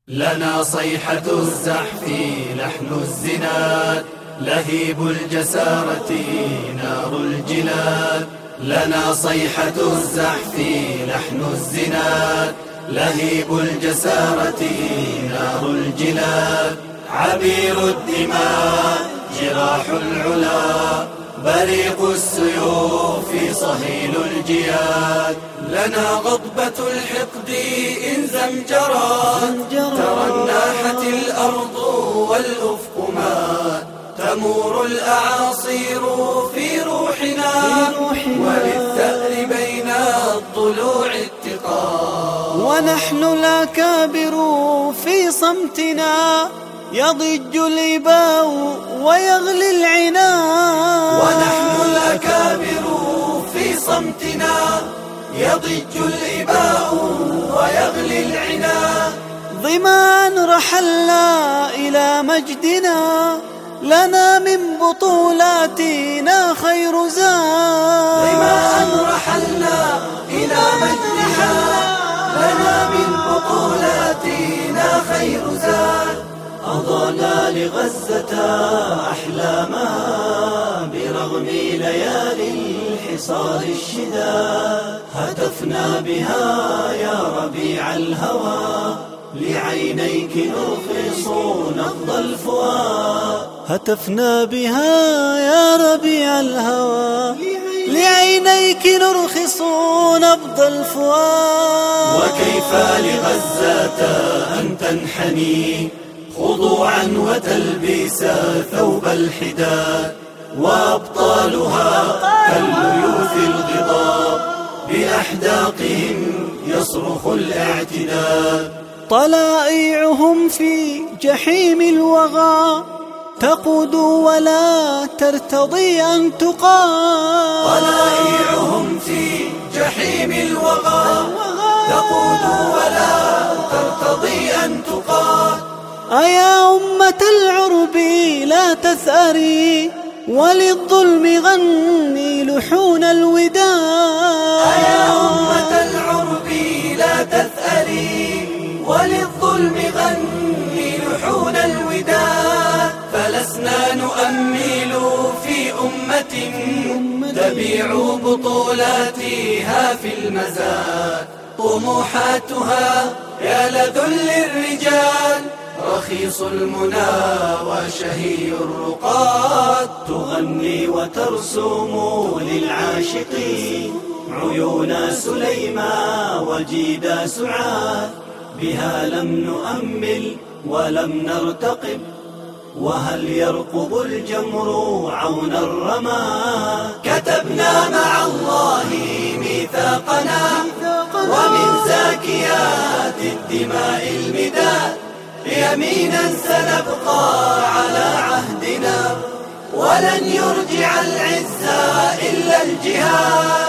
لنا صيحة الزحف لحن الزناد، لهيب الجسارة نار الجلاد. لنا صيحة الزحف لحن الزناد، لهيب الجسارة نار الجلاد. عبير الدماء جراح العلا، بريق السيوف صهيل الجياد. لنا غضبة الحقد إن زمجرت، ترنحت الأرض والأفق مات. تمور الأعاصير في روحنا، وللثأر بين الضلوع اتقاد. ونحن الأكابر في صمتنا، يضج الإباء ويغلي العناد. ونحن الأكابر في صمتنا، يضج الإباء ويغلي العناد. ظمآن رحلنا إلى مجدنا، لنا من بطولاتنا خير زاد. ظمآن رحلنا إلى مجدنا، لنا من بطولاتنا خير زاد. أضعنا لغزة أحلامها برغم ليالي الحصار الشداد. هتفنا بها يا ربيع الهوى، لعينيك نرخص نبض الفؤاد. هتفنا بها يا ربيع الهوى، لعينيك نرخص نبض الفؤاد. وكيف لغزة أن تنحني خضوعا وتلبس ثوب الحداد، وأبطالها كالليوث الغضاب بأحداقهم يصرخ الاعتداد. طلائعهم في جحيم الوغى، تقود ولا ترتضي أن تقاد. طلائعهم في جحيم الوغى، تقود ولا ترتضي أن تقاد. أيا أمة العرب لا تثأري، وللظلم غني لحون الوداد. أيا أمة العرب لا تثأري، وللظلم غني لحون الوداد. فلسنا نؤمل في أمة تبيع بطولاتها في المزاد. طموحاتها يا لذل الرجال، رخيص المنى وشهي الرقاد. تغني وترسم للعاشقين عيون سليما وجيدا سعاد. بها لم نؤمل ولم نرتقب، وهل يرقب الجمر عون الرماد. كتبنا مع الله ميثاقنا، ومن زاكيات الدماء المداد. يمينا سنبقى على عهدنا، ولن يرجع العز إلا الجهاد.